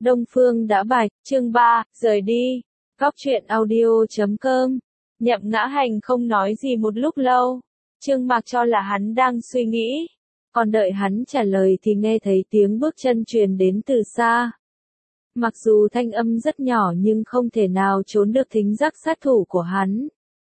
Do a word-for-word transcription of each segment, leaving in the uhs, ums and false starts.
Đông Phương đã bạch, chương ba, rời đi. Góc truyện audio chấm com. Nhậm Ngã Hành không nói gì một lúc lâu. Trương Mạc cho là hắn đang suy nghĩ. Còn đợi hắn trả lời thì nghe thấy tiếng bước chân truyền đến từ xa. Mặc dù thanh âm rất nhỏ nhưng không thể nào trốn được thính giác sát thủ của hắn.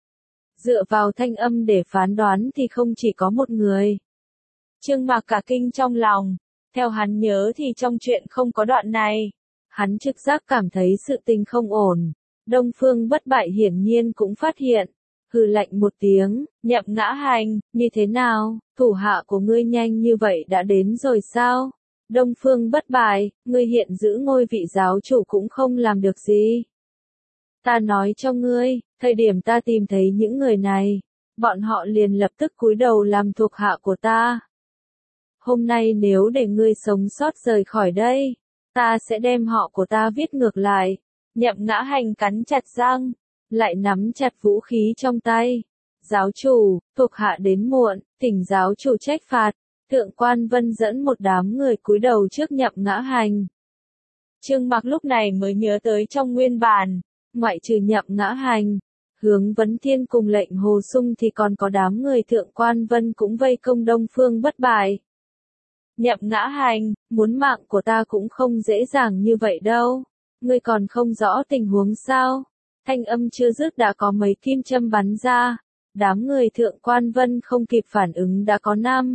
Dựa vào thanh âm để phán đoán thì không chỉ có một người. Trương Mạc cả kinh trong lòng. Theo hắn nhớ thì trong chuyện không có đoạn này. Hắn trực giác cảm thấy sự tình không ổn. Đông Phương Bất Bại hiển nhiên cũng phát hiện. Hừ lạnh một tiếng, Nhậm Ngã Hành, như thế nào, thủ hạ của ngươi nhanh như vậy đã đến rồi sao? Đông Phương Bất Bại, ngươi hiện giữ ngôi vị giáo chủ cũng không làm được gì. Ta nói cho ngươi, thời điểm ta tìm thấy những người này, bọn họ liền lập tức cúi đầu làm thuộc hạ của ta. Hôm nay nếu để ngươi sống sót rời khỏi đây, ta sẽ đem họ của ta viết ngược lại. Nhậm Ngã Hành cắn chặt răng, lại nắm chặt vũ khí trong tay. Giáo chủ, thuộc hạ đến muộn, thỉnh giáo chủ trách phạt. Thượng Quan Vân dẫn một đám người cúi đầu trước Nhậm Ngã Hành. Trương Mạc lúc này mới nhớ tới trong nguyên bản, ngoại trừ Nhậm Ngã Hành, Hướng Vấn Thiên cùng Lệnh Hồ Sung thì còn có đám người Thượng Quan Vân cũng vây công Đông Phương Bất Bại. Nhậm Ngã Hành, muốn mạng của ta cũng không dễ dàng như vậy đâu. Ngươi còn không rõ tình huống sao? Thanh âm chưa dứt đã có mấy kim châm bắn ra. Đám người Thượng Quan Vân không kịp phản ứng đã có năm.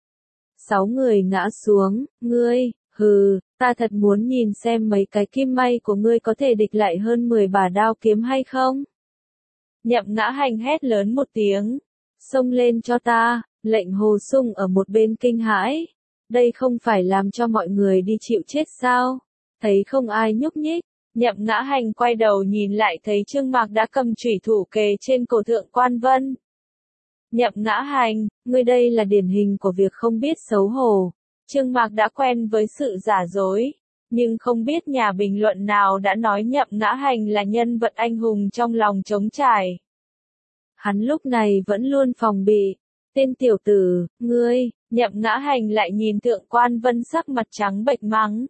Sáu người ngã xuống. Ngươi, hừ, ta thật muốn nhìn xem mấy cái kim may của ngươi có thể địch lại hơn mười bả đao kiếm hay không? Nhậm Ngã Hành hét lớn một tiếng. Xông lên cho ta. Lệnh Hồ Sung ở một bên kinh hãi. Đây không phải làm cho mọi người đi chịu chết sao? Thấy không ai nhúc nhích, Nhậm Ngã Hành quay đầu nhìn lại thấy Trương Mạc đã cầm chủy thủ kề trên cổ Thượng Quan Vân. Nhậm Ngã Hành, ngươi đây là điển hình của việc không biết xấu hổ. Trương Mạc đã quen với sự giả dối, nhưng không biết nhà bình luận nào đã nói Nhậm Ngã Hành là nhân vật anh hùng trong lòng trống trải. Hắn lúc này vẫn luôn phòng bị. Tên tiểu tử, ngươi, Nhậm Ngã Hành lại nhìn Thượng Quan Vân sắc mặt trắng bệch mắng.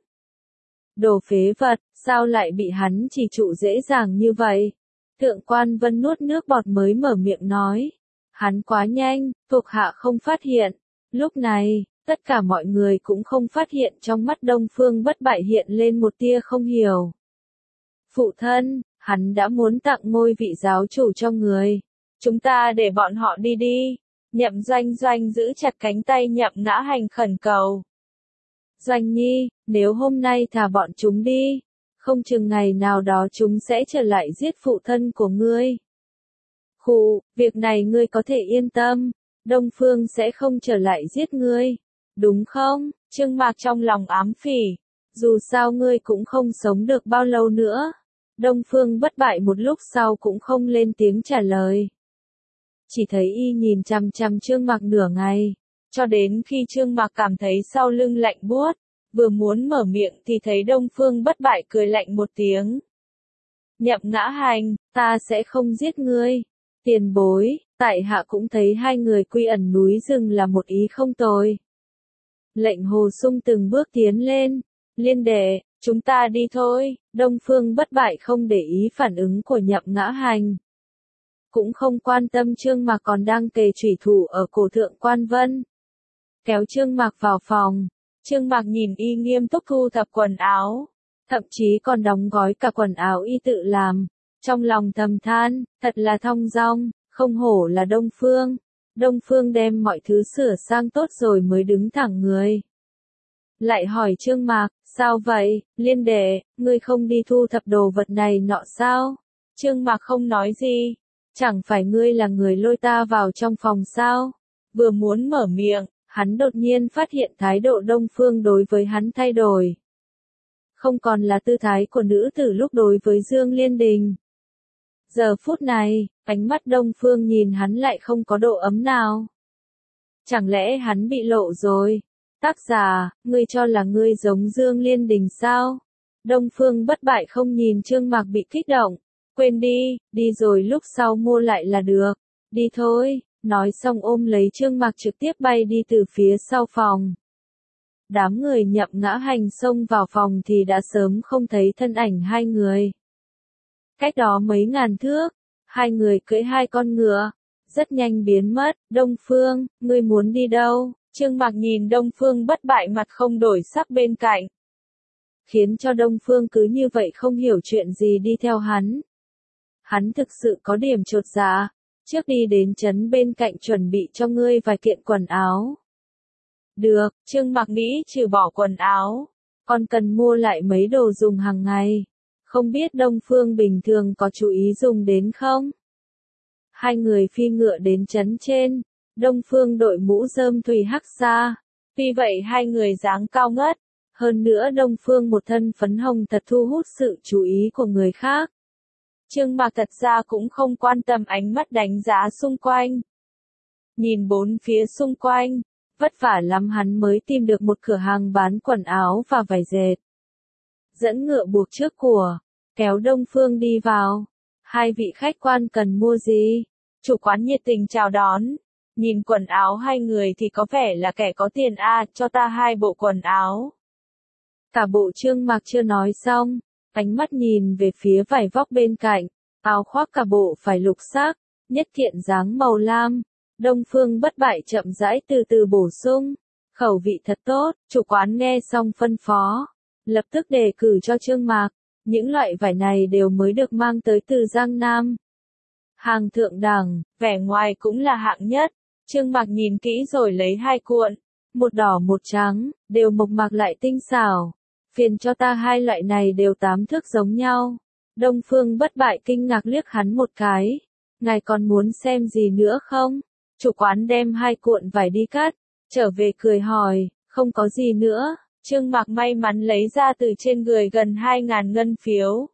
Đồ phế vật, sao lại bị hắn chỉ trụ dễ dàng như vậy? Thượng Quan Vân nuốt nước bọt mới mở miệng nói. Hắn quá nhanh, thuộc hạ không phát hiện. Lúc này, tất cả mọi người cũng không phát hiện trong mắt Đông Phương Bất Bại hiện lên một tia không hiểu. Phụ thân, hắn đã muốn tặng ngôi vị giáo chủ cho người. Chúng ta để bọn họ đi đi. Nhậm Doanh Doanh giữ chặt cánh tay Nhậm Ngã Hành khẩn cầu. Doanh Nhi, nếu hôm nay thả bọn chúng đi, không chừng ngày nào đó chúng sẽ trở lại giết phụ thân của ngươi. Khụ, việc này ngươi có thể yên tâm, Đông Phương sẽ không trở lại giết ngươi, đúng không? Trương Mạc trong lòng ám phỉ, dù sao ngươi cũng không sống được bao lâu nữa. Đông Phương Bất Bại một lúc sau cũng không lên tiếng trả lời. Chỉ thấy y nhìn chằm chằm Trương Mạc nửa ngày, cho đến khi Trương Mạc cảm thấy sau lưng lạnh buốt, vừa muốn mở miệng thì thấy Đông Phương Bất Bại cười lạnh một tiếng. Nhậm Ngã Hành, ta sẽ không giết ngươi. Tiền bối, tại hạ cũng thấy hai người quy ẩn núi rừng là một ý không tồi. Lệnh Hồ Sung từng bước tiến lên. Liên đệ, chúng ta đi thôi. Đông Phương Bất Bại không để ý phản ứng của Nhậm Ngã Hành. Cũng không quan tâm Trương Mạc còn đang kề chủy thủ ở cổ Thượng Quan Vân. Kéo Trương Mạc vào phòng. Trương Mạc nhìn y nghiêm túc thu thập quần áo. Thậm chí còn đóng gói cả quần áo y tự làm. Trong lòng thầm than, thật là thong dong, không hổ là Đông Phương. Đông Phương đem mọi thứ sửa sang tốt rồi mới đứng thẳng người. Lại hỏi Trương Mạc, sao vậy, Liên đệ, ngươi không đi thu thập đồ vật này nọ sao? Trương Mạc không nói gì. Chẳng phải ngươi là người lôi ta vào trong phòng sao? Vừa muốn mở miệng, hắn đột nhiên phát hiện thái độ Đông Phương đối với hắn thay đổi. Không còn là tư thái của nữ tử lúc đối với Dương Liên Đình. Giờ phút này, ánh mắt Đông Phương nhìn hắn lại không có độ ấm nào. Chẳng lẽ hắn bị lộ rồi? Tác giả, ngươi cho là ngươi giống Dương Liên Đình sao? Đông Phương Bất Bại không nhìn Trương Mạc bị kích động. Quên đi, đi rồi lúc sau mua lại là được. Đi thôi, nói xong ôm lấy Trương Mạc trực tiếp bay đi từ phía sau phòng. Đám người Nhậm Ngã Hành xông vào phòng thì đã sớm không thấy thân ảnh hai người. Cách đó mấy ngàn thước, hai người cưỡi hai con ngựa, rất nhanh biến mất. Đông Phương, ngươi muốn đi đâu? Trương Mạc nhìn Đông Phương bất bại mặt không đổi sắc bên cạnh. Khiến cho Đông Phương cứ như vậy không hiểu chuyện gì đi theo hắn. Hắn thực sự có điểm chột dạ, trước đi đến trấn bên cạnh chuẩn bị cho ngươi vài kiện quần áo. Được, Trương Mạc nghĩ trừ bỏ quần áo, còn cần mua lại mấy đồ dùng hàng ngày. Không biết Đông Phương bình thường có chú ý dùng đến không? Hai người phi ngựa đến trấn trên, Đông Phương đội mũ rơm thùy hắc xa. Tuy vậy hai người dáng cao ngất, hơn nữa Đông Phương một thân phấn hồng thật thu hút sự chú ý của người khác. Trương Mạc thật ra cũng không quan tâm ánh mắt đánh giá xung quanh. Nhìn bốn phía xung quanh, vất vả lắm hắn mới tìm được một cửa hàng bán quần áo và vải dệt. Dẫn ngựa buộc trước của, kéo Đông Phương đi vào. Hai vị khách quan cần mua gì? Chủ quán nhiệt tình chào đón. Nhìn quần áo hai người thì có vẻ là kẻ có tiền a, à, cho ta hai bộ quần áo. Cả bộ Trương Mạc chưa nói xong, ánh mắt nhìn về phía vải vóc bên cạnh, áo khoác cả bộ phải lục sắc, nhất kiện dáng màu lam. Đông Phương bất bại chậm rãi từ từ bổ sung, khẩu vị thật tốt. Chủ quán nghe xong phân phó, lập tức đề cử cho Trương Mạc. Những loại vải này đều mới được mang tới từ Giang Nam. Hàng thượng đẳng, vẻ ngoài cũng là hạng nhất. Trương Mạc nhìn kỹ rồi lấy hai cuộn, một đỏ một trắng, đều mộc mạc lại tinh xảo. Phiền cho ta hai loại này đều tám thước giống nhau. Đông Phương bất bại kinh ngạc liếc hắn một cái. Ngài còn muốn xem gì nữa không? Chủ quán đem hai cuộn vải đi cắt, trở về cười hỏi, không có gì nữa. Trương Mạc may mắn lấy ra từ trên người gần hai ngàn ngân phiếu.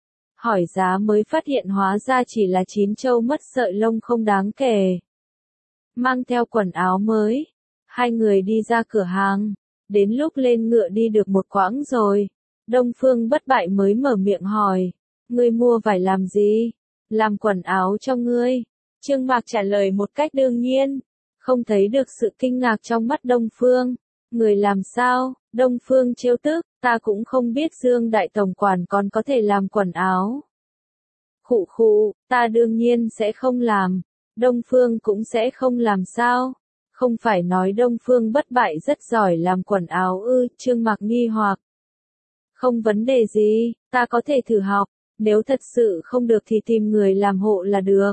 Hỏi giá mới phát hiện hóa ra chỉ là chín châu mất sợi lông không đáng kể. Mang theo quần áo mới, hai người đi ra cửa hàng. Đến lúc lên ngựa đi được một quãng rồi, Đông Phương bất bại mới mở miệng hỏi, ngươi mua vải làm gì? Làm quần áo cho ngươi. Trương Mạc trả lời một cách đương nhiên, không thấy được sự kinh ngạc trong mắt Đông Phương. Người làm sao? Đông Phương trêu tức, ta cũng không biết Dương Đại Tổng Quản còn có thể làm quần áo. Khụ khụ, ta đương nhiên sẽ không làm. Đông Phương cũng sẽ không làm sao? Không phải nói Đông Phương bất bại rất giỏi làm quần áo ư? Trương Mạc nghi hoặc. Không vấn đề gì, ta có thể thử học, nếu thật sự không được thì tìm người làm hộ là được.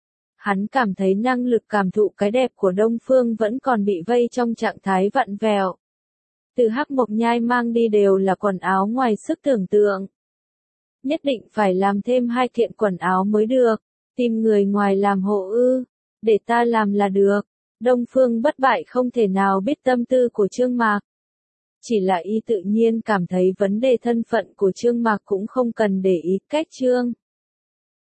Hắn cảm thấy năng lực cảm thụ cái đẹp của Đông Phương vẫn còn bị vây trong trạng thái vặn vẹo. Từ Hắc Mộc Nhai mang đi đều là quần áo ngoài sức tưởng tượng. Nhất định phải làm thêm hai kiện quần áo mới được. Tìm người ngoài làm hộ ư? Để ta làm là được. Đông Phương bất bại không thể nào biết tâm tư của Trương Mạc. Chỉ là y tự nhiên cảm thấy vấn đề thân phận của Trương Mạc cũng không cần để ý. Cách Trương